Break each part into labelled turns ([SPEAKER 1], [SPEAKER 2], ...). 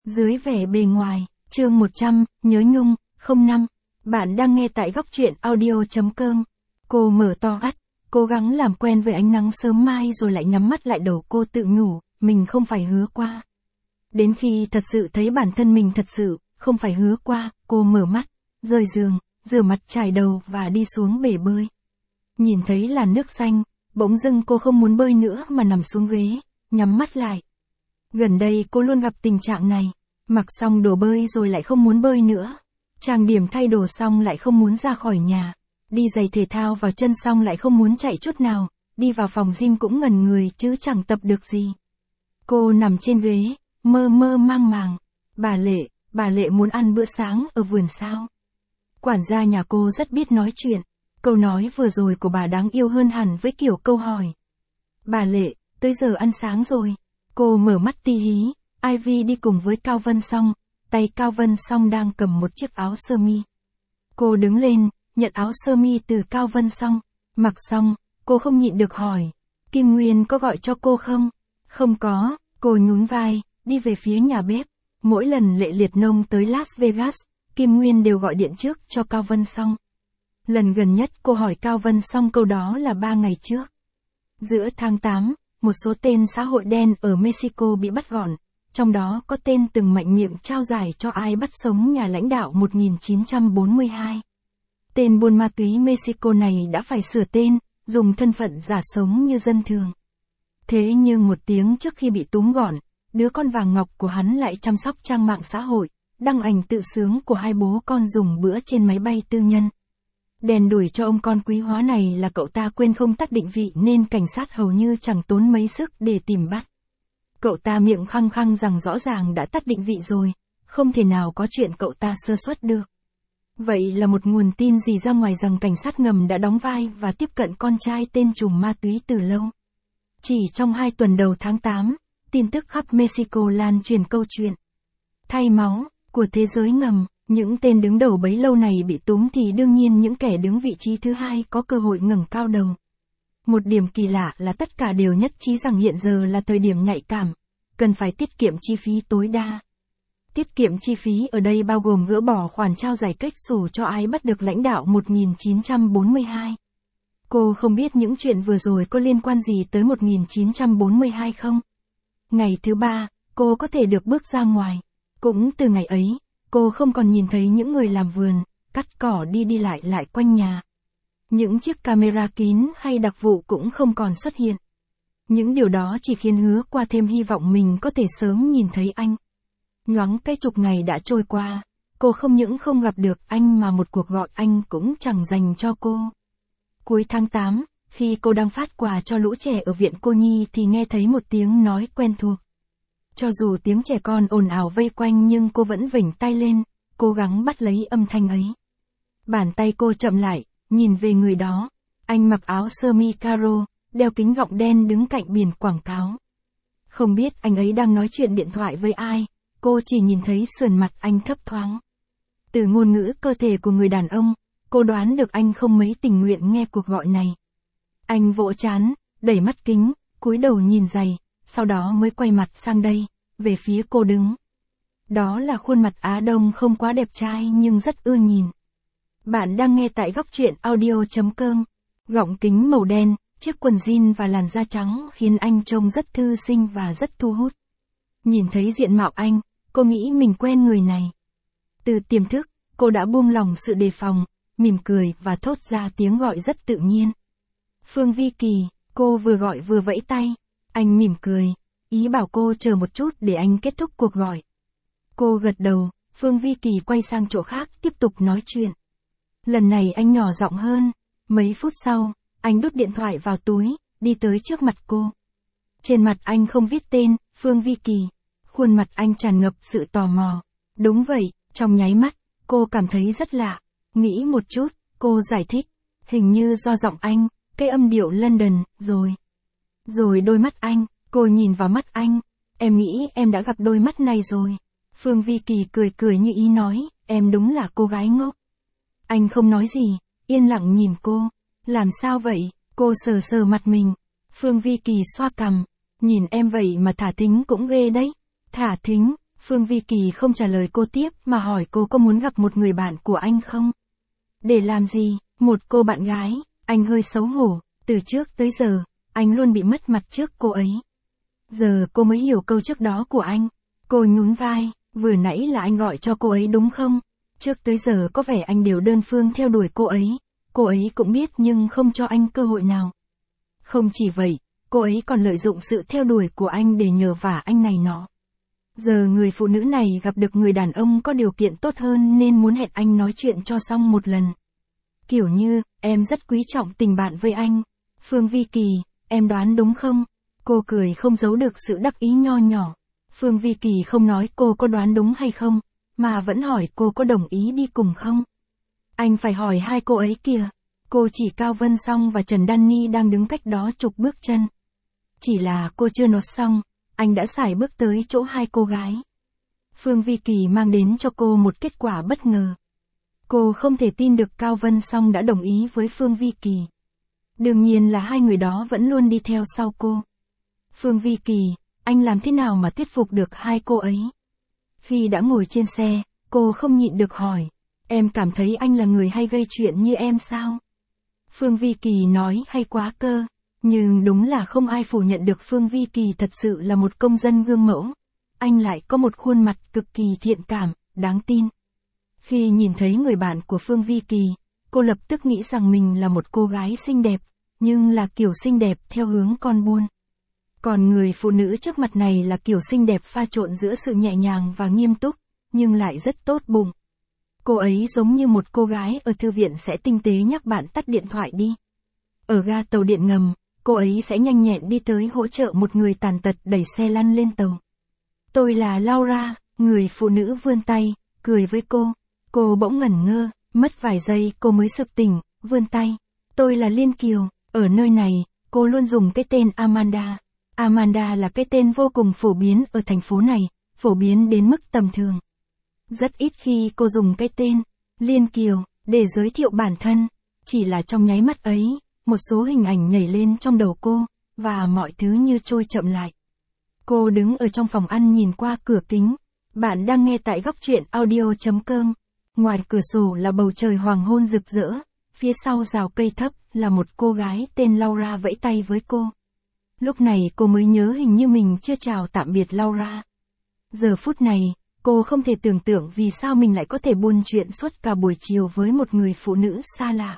[SPEAKER 1] Dưới vẻ bề ngoài, chương 100, nhớ nhung, 05. Bạn đang nghe tại góc truyện audio.com. Cô mở to mắt, cố gắng làm quen với ánh nắng sớm mai rồi lại nhắm mắt lại đầu cô tự nhủ, mình không phải hứa qua. Đến khi thật sự thấy bản thân mình thật sự, không phải hứa qua, cô mở mắt, rời giường, rửa mặt chải đầu và đi xuống bể bơi. Nhìn thấy làn nước xanh, bỗng dưng cô không muốn bơi nữa mà nằm xuống ghế, nhắm mắt lại. Gần đây cô luôn gặp tình trạng này, mặc xong đồ bơi rồi lại không muốn bơi nữa. Trang điểm thay đồ xong lại không muốn ra khỏi nhà. Đi giày thể thao vào chân xong lại không muốn chạy chút nào, đi vào phòng gym cũng ngẩn người chứ chẳng tập được gì. Cô nằm trên ghế, mơ mơ mang màng. Bà Lệ muốn ăn bữa sáng ở vườn sao? Quản gia nhà cô rất biết nói chuyện. Câu nói vừa rồi của bà đáng yêu hơn hẳn với kiểu câu hỏi. Bà Lệ, tới giờ ăn sáng rồi. Cô mở mắt ti hí, Ivy đi cùng với Cao Vân Song, tay Cao Vân Song đang cầm một chiếc áo sơ mi. Cô đứng lên, nhận áo sơ mi từ Cao Vân Song, mặc xong, cô không nhịn được hỏi, Kim Nguyên có gọi cho cô không? Không có, cô nhún vai, đi về phía nhà bếp. Mỗi lần Lệ Liệt Nông tới Las Vegas, Kim Nguyên đều gọi điện trước cho Cao Vân Song. Lần gần nhất cô hỏi Cao Vân Song câu đó là 3 ngày trước. Giữa tháng 8, một số tên xã hội đen ở Mexico bị bắt gọn, trong đó có tên từng mạnh miệng trao giải cho ai bắt sống nhà lãnh đạo 1942. Tên buôn ma túy Mexico này đã phải sửa tên, dùng thân phận giả sống như dân thường. Thế nhưng một tiếng trước khi bị túm gọn, đứa con vàng ngọc của hắn lại chăm sóc trang mạng xã hội, đăng ảnh tự sướng của hai bố con dùng bữa trên máy bay tư nhân. Đèn đuổi cho ông con quý hóa này là cậu ta quên không tắt định vị nên cảnh sát hầu như chẳng tốn mấy sức để tìm bắt. Cậu ta miệng khăng khăng rằng rõ ràng đã tắt định vị rồi, không thể nào có chuyện cậu ta sơ suất được. Vậy là một nguồn tin gì ra ngoài rằng cảnh sát ngầm đã đóng vai và tiếp cận con trai tên trùm ma túy từ lâu. Chỉ trong 2 tuần đầu tháng 8, tin tức khắp Mexico lan truyền câu chuyện thay máu của thế giới ngầm. Những tên đứng đầu bấy lâu này bị túm thì đương nhiên những kẻ đứng vị trí thứ hai có cơ hội ngẩng cao đầu. Một điểm kỳ lạ là tất cả đều nhất trí rằng hiện giờ là thời điểm nhạy cảm, cần phải tiết kiệm chi phí tối đa. Tiết kiệm chi phí ở đây bao gồm gỡ bỏ khoản trao giải cách xù cho ai bắt được lãnh đạo 1942. Cô không biết những chuyện vừa rồi có liên quan gì tới 1942 không? Ngày thứ 3, cô có thể được bước ra ngoài. Cũng từ ngày ấy, cô không còn nhìn thấy những người làm vườn, cắt cỏ đi lại quanh nhà. Những chiếc camera kín hay đặc vụ cũng không còn xuất hiện. Những điều đó chỉ khiến Hứa Qua thêm hy vọng mình có thể sớm nhìn thấy anh. Nhoáng cái chục ngày đã trôi qua, cô không những không gặp được anh mà một cuộc gọi anh cũng chẳng dành cho cô. Cuối tháng 8, khi cô đang phát quà cho lũ trẻ ở viện cô nhi thì nghe thấy một tiếng nói quen thuộc. Cho dù tiếng trẻ con ồn ào vây quanh nhưng cô vẫn vểnh tay lên, cố gắng bắt lấy âm thanh ấy. Bàn tay cô chậm lại, nhìn về người đó. Anh mặc áo sơ mi caro, đeo kính gọng đen đứng cạnh biển quảng cáo. Không biết anh ấy đang nói chuyện điện thoại với ai, cô chỉ nhìn thấy sườn mặt anh thấp thoáng. Từ ngôn ngữ cơ thể của người đàn ông, cô đoán được anh không mấy tình nguyện nghe cuộc gọi này. Anh vỗ trán, đẩy mắt kính, cúi đầu nhìn giày, sau đó mới quay mặt sang đây, về phía cô đứng. Đó là khuôn mặt Á Đông không quá đẹp trai nhưng rất ưa nhìn. Bạn đang nghe tại góc truyện audio.com. Gọng kính màu đen, chiếc quần jean và làn da trắng khiến anh trông rất thư sinh và rất thu hút. Nhìn thấy diện mạo anh, cô nghĩ mình quen người này. Từ tiềm thức, cô đã buông lỏng sự đề phòng, mỉm cười và thốt ra tiếng gọi rất tự nhiên. Phương Vi Kỳ, cô vừa gọi vừa vẫy tay. Anh mỉm cười, ý bảo cô chờ một chút để anh kết thúc cuộc gọi. Cô gật đầu, Phương Vi Kỳ quay sang chỗ khác tiếp tục nói chuyện. Lần này anh nhỏ giọng hơn. Mấy phút sau, anh đút điện thoại vào túi, đi tới trước mặt cô. Trên mặt anh không viết tên, Phương Vi Kỳ. Khuôn mặt anh tràn ngập sự tò mò. Đúng vậy, trong nháy mắt, cô cảm thấy rất lạ. Nghĩ một chút, cô giải thích. Hình như do giọng anh, cái âm điệu London, Rồi đôi mắt anh, cô nhìn vào mắt anh. Em nghĩ em đã gặp đôi mắt này rồi. Phương Vi Kỳ cười như ý nói, em đúng là cô gái ngốc. Anh không nói gì, yên lặng nhìn cô. Làm sao vậy? Cô sờ mặt mình. Phương Vi Kỳ xoa cằm. Nhìn em vậy mà thả thính cũng ghê đấy. Thả thính, Phương Vi Kỳ không trả lời cô tiếp mà hỏi cô có muốn gặp một người bạn của anh không? Để làm gì? Một cô bạn gái, anh hơi xấu hổ, từ trước tới giờ, anh luôn bị mất mặt trước cô ấy. Giờ cô mới hiểu câu trước đó của anh. Cô nhún vai, vừa nãy là anh gọi cho cô ấy đúng không? Trước tới giờ có vẻ anh đều đơn phương theo đuổi cô ấy cũng biết nhưng không cho anh cơ hội nào. Không chỉ vậy, cô ấy còn lợi dụng sự theo đuổi của anh để nhờ vả anh này nọ. Giờ người phụ nữ này gặp được người đàn ông có điều kiện tốt hơn nên muốn hẹn anh nói chuyện cho xong một lần. Kiểu như, em rất quý trọng tình bạn với anh. Phương Vi Kỳ, em đoán đúng không? Cô cười không giấu được sự đắc ý nho nhỏ. Phương Vi Kỳ không nói cô có đoán đúng hay không, mà vẫn hỏi cô có đồng ý đi cùng không. Anh phải hỏi hai cô ấy kìa. Cô chỉ Cao Vân Song và Trần Danny đang đứng cách đó chục bước chân. Chỉ là cô chưa nói xong, anh đã sải bước tới chỗ hai cô gái. Phương Vi Kỳ mang đến cho cô một kết quả bất ngờ. Cô không thể tin được Cao Vân Song đã đồng ý với Phương Vi Kỳ. Đương nhiên là hai người đó vẫn luôn đi theo sau cô. Phương Vi Kỳ, anh làm thế nào mà thuyết phục được hai cô ấy? Khi đã ngồi trên xe, cô không nhịn được hỏi, em cảm thấy anh là người hay gây chuyện như em sao? Phương Vi Kỳ nói hay quá cơ, nhưng đúng là không ai phủ nhận được Phương Vi Kỳ thật sự là một công dân gương mẫu. Anh lại có một khuôn mặt cực kỳ thiện cảm, đáng tin. Khi nhìn thấy người bạn của Phương Vi Kỳ, cô lập tức nghĩ rằng mình là một cô gái xinh đẹp, nhưng là kiểu xinh đẹp theo hướng con buôn. Còn người phụ nữ trước mặt này là kiểu xinh đẹp pha trộn giữa sự nhẹ nhàng và nghiêm túc, nhưng lại rất tốt bụng. Cô ấy giống như một cô gái ở thư viện sẽ tinh tế nhắc bạn tắt điện thoại đi. Ở ga tàu điện ngầm, cô ấy sẽ nhanh nhẹn đi tới hỗ trợ một người tàn tật đẩy xe lăn lên tàu. Tôi là Laura, người phụ nữ vươn tay, cười với cô. Cô bỗng ngẩn ngơ, mất vài giây cô mới sực tỉnh, vươn tay. Tôi là Liên Kiều, ở nơi này, cô luôn dùng cái tên Amanda. Amanda là cái tên vô cùng phổ biến ở thành phố này, phổ biến đến mức tầm thường. Rất ít khi cô dùng cái tên Liên Kiều để giới thiệu bản thân, chỉ là trong nháy mắt ấy, một số hình ảnh nhảy lên trong đầu cô, và mọi thứ như trôi chậm lại. Cô đứng ở trong phòng ăn nhìn qua cửa kính. Bạn đang nghe tại góc truyện audio.com. Ngoài cửa sổ là bầu trời hoàng hôn rực rỡ, phía sau rào cây thấp là một cô gái tên Laura vẫy tay với cô. Lúc này cô mới nhớ hình như mình chưa chào tạm biệt Laura. Giờ phút này, cô không thể tưởng tượng vì sao mình lại có thể buôn chuyện suốt cả buổi chiều với một người phụ nữ xa lạ.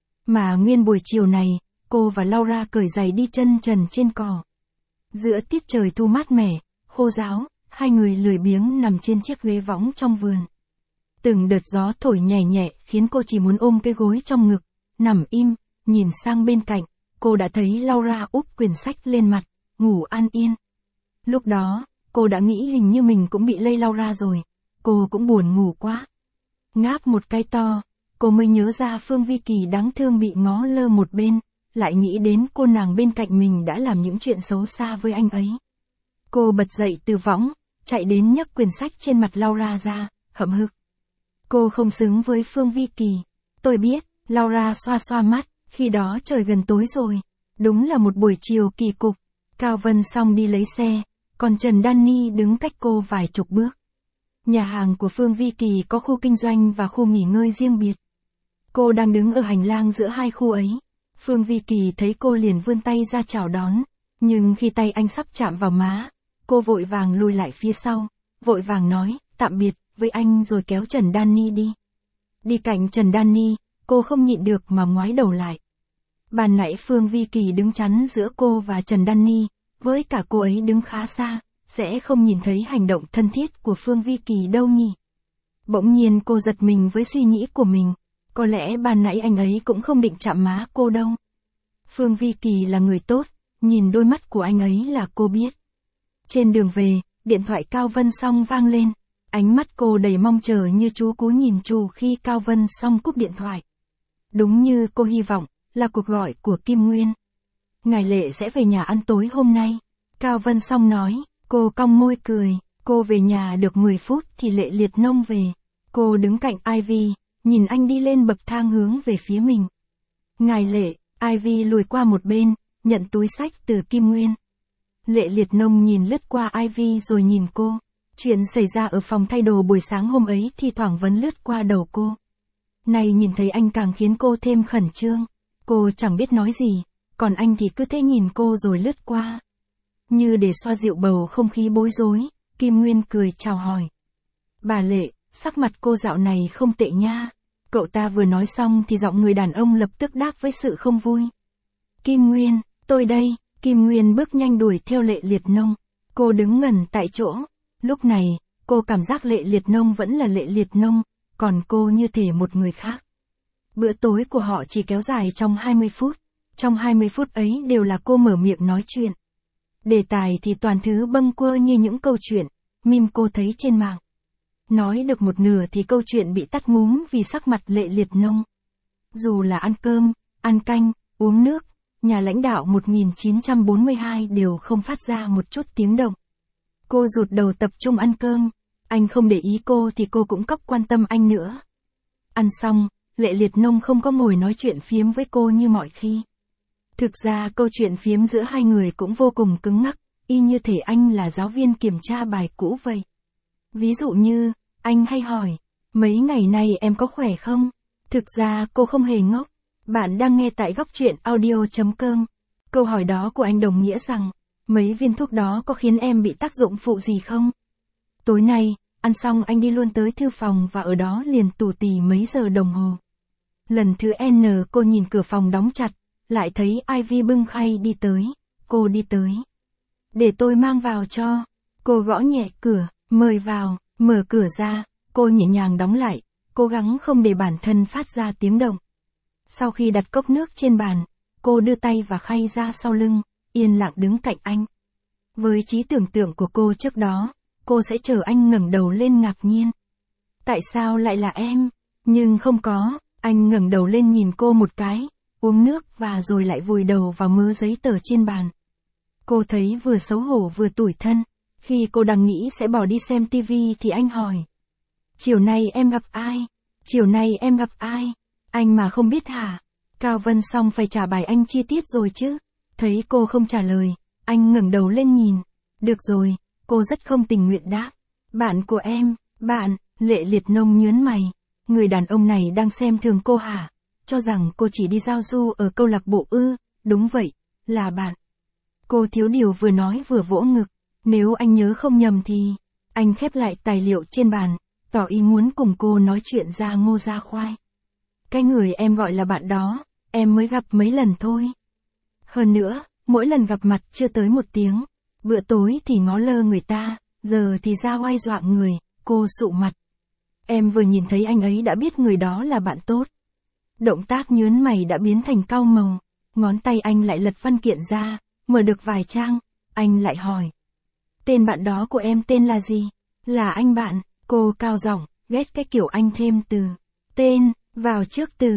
[SPEAKER 1] Mà nguyên buổi chiều này, cô và Laura cởi giày đi chân trần trên cỏ. Giữa tiết trời thu mát mẻ, khô ráo, hai người lười biếng nằm trên chiếc ghế võng trong vườn. Từng đợt gió thổi nhẹ nhẹ khiến cô chỉ muốn ôm cái gối trong ngực, nằm im, nhìn sang bên cạnh, cô đã thấy Laura úp quyển sách lên mặt, ngủ an yên. Lúc đó, cô đã nghĩ hình như mình cũng bị lây Laura rồi, cô cũng buồn ngủ quá. Ngáp một cái to, cô mới nhớ ra Phương Vi Kỳ đáng thương bị ngó lơ một bên, lại nghĩ đến cô nàng bên cạnh mình đã làm những chuyện xấu xa với anh ấy. Cô bật dậy từ võng, chạy đến nhấc quyển sách trên mặt Laura ra, hậm hực. Cô không xứng với Phương Vi Kỳ. Tôi biết, Laura xoa xoa mắt, khi đó trời gần tối rồi. Đúng là một buổi chiều kỳ cục. Cao Vân Song đi lấy xe, còn Trần Danny đứng cách cô vài chục bước. Nhà hàng của Phương Vi Kỳ có khu kinh doanh và khu nghỉ ngơi riêng biệt. Cô đang đứng ở hành lang giữa hai khu ấy. Phương Vi Kỳ thấy cô liền vươn tay ra chào đón, nhưng khi tay anh sắp chạm vào má, cô vội vàng lùi lại phía sau, vội vàng nói, tạm biệt, với anh rồi kéo Trần Danny đi. Đi cạnh Trần Danny, cô không nhịn được mà ngoái đầu lại. Ban nãy Phương Vi Kỳ đứng chắn giữa cô và Trần Danny, với cả cô ấy đứng khá xa, sẽ không nhìn thấy hành động thân thiết của Phương Vi Kỳ đâu nhỉ. Bỗng nhiên cô giật mình với suy nghĩ của mình, có lẽ ban nãy anh ấy cũng không định chạm má cô đâu. Phương Vi Kỳ là người tốt, nhìn đôi mắt của anh ấy là cô biết. Trên đường về, điện thoại Cao Vân Song vang lên. Ánh mắt cô đầy mong chờ như chú cú nhìn chù khi Cao Vân Song cúp điện thoại. Đúng như cô hy vọng, là cuộc gọi của Kim Nguyên. Ngài Lệ sẽ về nhà ăn tối hôm nay. Cao Vân Song nói, cô cong môi cười, cô về nhà được 10 phút thì Lệ Liệt Nông về. Cô đứng cạnh Ivy, nhìn anh đi lên bậc thang hướng về phía mình. Ngài Lệ, Ivy lùi qua một bên, nhận túi sách từ Kim Nguyên. Lệ Liệt Nông nhìn lướt qua Ivy rồi nhìn cô. Chuyện xảy ra ở phòng thay đồ buổi sáng hôm ấy thi thoảng vẫn lướt qua đầu cô. Này nhìn thấy anh càng khiến cô thêm khẩn trương. Cô chẳng biết nói gì, còn anh thì cứ thế nhìn cô rồi lướt qua. Như để xoa dịu bầu không khí bối rối, Kim Nguyên cười chào hỏi. Bà Lệ, sắc mặt cô dạo này không tệ nha. Cậu ta vừa nói xong thì giọng người đàn ông lập tức đáp với sự không vui. Kim Nguyên, tôi đây. Kim Nguyên bước nhanh đuổi theo Lệ Liệt Nông. Cô đứng ngẩn tại chỗ. Lúc này, cô cảm giác Lệ Liệt Nông vẫn là Lệ Liệt Nông, còn cô như thể một người khác. Bữa tối của họ chỉ kéo dài trong 20 phút. Trong 20 phút ấy đều là cô mở miệng nói chuyện. Đề tài thì toàn thứ bâng quơ như những câu chuyện, meme cô thấy trên mạng. Nói được một nửa thì câu chuyện bị tắt ngúm vì sắc mặt Lệ Liệt Nông. Dù là ăn cơm, ăn canh, uống nước, nhà lãnh đạo 1942 đều không phát ra một chút tiếng động. Cô rụt đầu tập trung ăn cơm, anh không để ý cô thì cô cũng cóc quan tâm anh nữa. Ăn xong, Lệ Liệt Nông không có ngồi nói chuyện phiếm với cô như mọi khi. Thực ra câu chuyện phiếm giữa hai người cũng vô cùng cứng ngắc, y như thể anh là giáo viên kiểm tra bài cũ vậy. Ví dụ như, anh hay hỏi, mấy ngày nay em có khỏe không? Thực ra cô không hề ngốc. Bạn đang nghe tại góc truyện audio.com. Câu hỏi đó của anh đồng nghĩa rằng, mấy viên thuốc đó có khiến em bị tác dụng phụ gì không? Tối nay, ăn xong anh đi luôn tới thư phòng và ở đó liền tù tì mấy giờ đồng hồ. Lần thứ N cô nhìn cửa phòng đóng chặt, lại thấy Ivy bưng khay đi tới. Cô đi tới. Để tôi mang vào cho. Cô gõ nhẹ cửa, mời vào, mở cửa ra, cô nhẹ nhàng đóng lại, cố gắng không để bản thân phát ra tiếng động. Sau khi đặt cốc nước trên bàn, cô đưa tay và khay ra sau lưng, yên lặng đứng cạnh anh. Với trí tưởng tượng của cô trước đó, cô sẽ chờ anh ngẩng đầu lên ngạc nhiên. Tại sao lại là em? Nhưng không có, anh ngẩng đầu lên nhìn cô một cái, uống nước và rồi lại vùi đầu vào mớ giấy tờ trên bàn. Cô thấy vừa xấu hổ vừa tủi thân. Khi cô đang nghĩ sẽ bỏ đi xem tivi thì anh hỏi. Chiều nay em gặp ai? Chiều nay em gặp ai? Anh mà không biết hả? Cao Vân Song phải trả bài anh chi tiết rồi chứ? Thấy cô không trả lời, anh ngẩng đầu lên nhìn. Được rồi, cô rất không tình nguyện đáp. Bạn của em, bạn, Lệ Liệt Nông nhớn mày. Người đàn ông này đang xem thường cô hả? Cho rằng cô chỉ đi giao du ở câu lạc bộ ư? Đúng vậy, là bạn. Cô thiếu điều vừa nói vừa vỗ ngực. Nếu anh nhớ không nhầm thì, anh khép lại tài liệu trên bàn, tỏ ý muốn cùng cô nói chuyện ra ngô ra khoai. Cái người em gọi là bạn đó, em mới gặp mấy lần thôi. Hơn nữa, mỗi lần gặp mặt chưa tới 1 tiếng. Bữa tối thì ngó lơ người ta, giờ thì ra oai dọa người, cô sụ mặt. Em vừa nhìn thấy anh ấy đã biết người đó là bạn tốt. Động tác nhớn mày đã biến thành cau màu, ngón tay anh lại lật văn kiện ra, mở được vài trang, anh lại hỏi. Tên bạn đó của em tên là gì? Là anh bạn, cô cao giọng, ghét cái kiểu anh thêm từ tên vào trước từ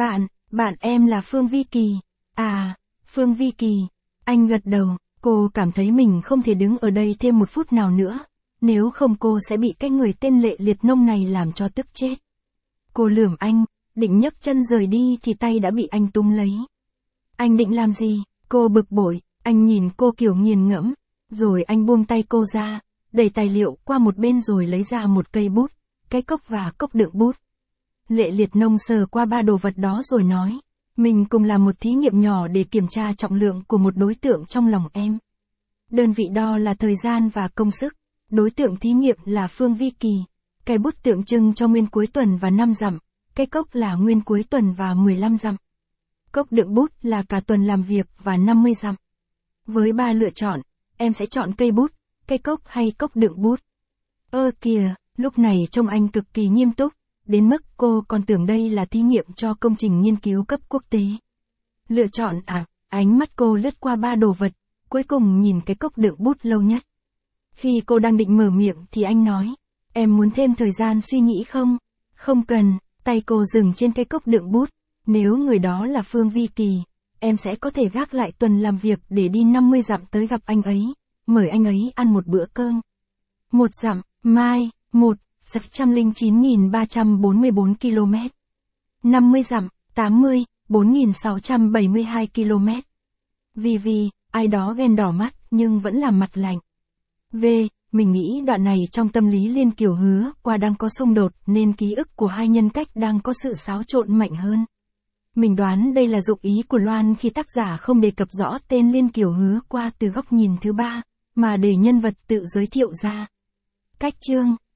[SPEAKER 1] bạn em là Phương Vi Kỳ. À, Phương Vi Kỳ. Anh gật đầu, cô cảm thấy mình không thể đứng ở đây thêm 1 phút nào nữa, nếu không cô sẽ bị cái người tên Lệ Liệt Nông này làm cho tức chết. Cô lườm anh, định nhấc chân rời đi thì tay đã bị anh túm lấy. Anh định làm gì? Cô bực bội, anh nhìn cô kiểu nghiền ngẫm. Rồi anh buông tay cô ra, đẩy tài liệu qua một bên rồi lấy ra một cây bút, cái cốc và cốc đựng bút. Lệ Liệt Nông sờ qua 3 đồ vật đó rồi nói, mình cùng làm một thí nghiệm nhỏ để kiểm tra trọng lượng của một đối tượng trong lòng em. Đơn vị đo là thời gian và công sức, đối tượng thí nghiệm là Phương Vi Kỳ, cái bút tượng trưng cho nguyên cuối tuần và 5 dặm, cái cốc là nguyên cuối tuần và 15 dặm. Cốc đựng bút là cả tuần làm việc và 50 dặm. Với 3 lựa chọn, em sẽ chọn cây bút, cây cốc hay cốc đựng bút. Kìa, lúc này trông anh cực kỳ nghiêm túc, đến mức cô còn tưởng đây là thí nghiệm cho công trình nghiên cứu cấp quốc tế. Lựa chọn à? Ánh mắt cô lướt qua 3 đồ vật, cuối cùng nhìn cái cốc đựng bút lâu nhất. Khi cô đang định mở miệng thì anh nói, em muốn thêm thời gian suy nghĩ không? Không cần, tay cô dừng trên cái cốc đựng bút, nếu người đó là Phương Vi Kỳ, em sẽ có thể gác lại tuần làm việc để đi 50 dặm tới gặp anh ấy, mời anh ấy ăn một bữa cơm. 1 dặm, mai, 109.344 km. 50 dặm, 4.672 km. Vì ai đó ghen đỏ mắt nhưng vẫn làm mặt lạnh. Mình nghĩ đoạn này trong tâm lý Liên Kiều Hứa qua đang có xung đột nên ký ức của hai nhân cách đang có sự xáo trộn mạnh hơn. Mình đoán đây là dụng ý của Loan khi tác giả không đề cập rõ tên Liên Kiều Hứa qua từ góc nhìn thứ ba, mà để nhân vật tự giới thiệu ra. Cách chương